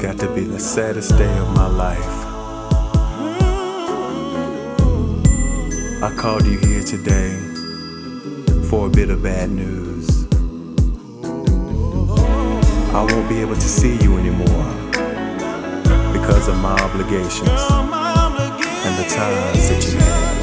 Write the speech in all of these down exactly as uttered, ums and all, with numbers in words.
got to be the saddest day of my life. I called you here today for a bit of bad news. I won't be able to see you anymore because of my obligations and the ties that you have.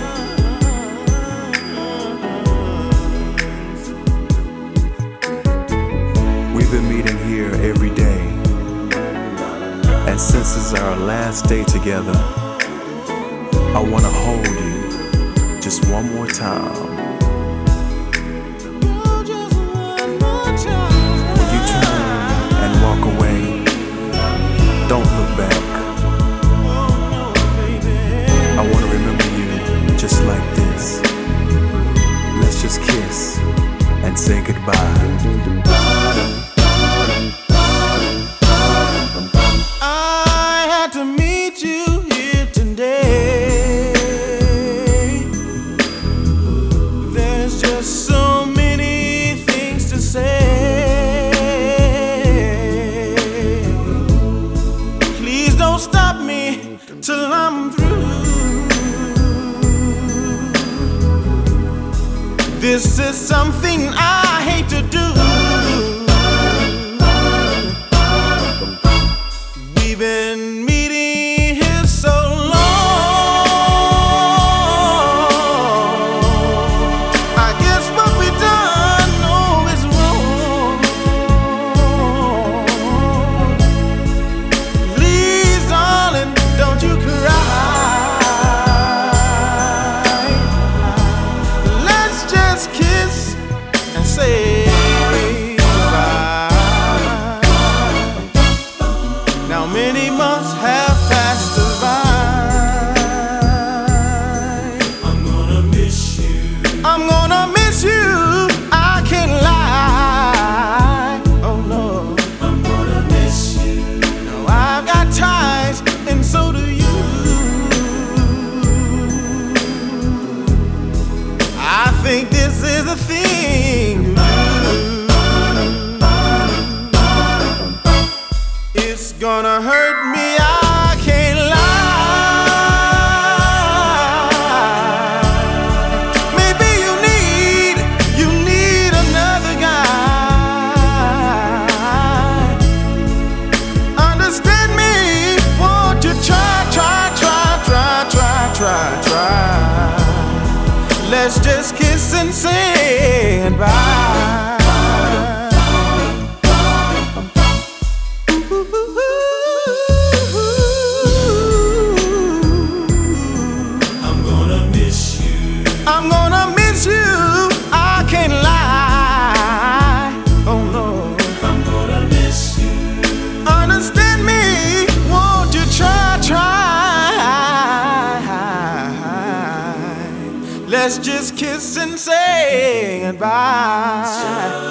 We've been meeting here every day, and since this is our last day together, I want to hold you just one more time. When you turn and walk away, don't look back. I want to remember you just like this. Let's just kiss and say goodbye. I had to meet you here today. There's just so many things to say. Please don't stop me till I'm through. This is something I hate to do. We've been meeting here so long. I guess what we done, no, is wrong. Please, darling, don't you cry. Let's just kiss and say many months have passed us by. I'm gonna miss you. I'm gonna miss you. I can't lie. Oh no. I'm gonna miss you. Now I've got ties, and so do you. I think this is the thing to do. It's gonna hurt me, I can't lie. Maybe you need, you need another guy. Understand me, won't you try, try, try, try, try, try, try. Let's just kiss and say goodbye. I'm gonna miss you, I can't lie. Oh no, I'm gonna miss you. Understand me, won't you try, try. Let's just kiss and say goodbye.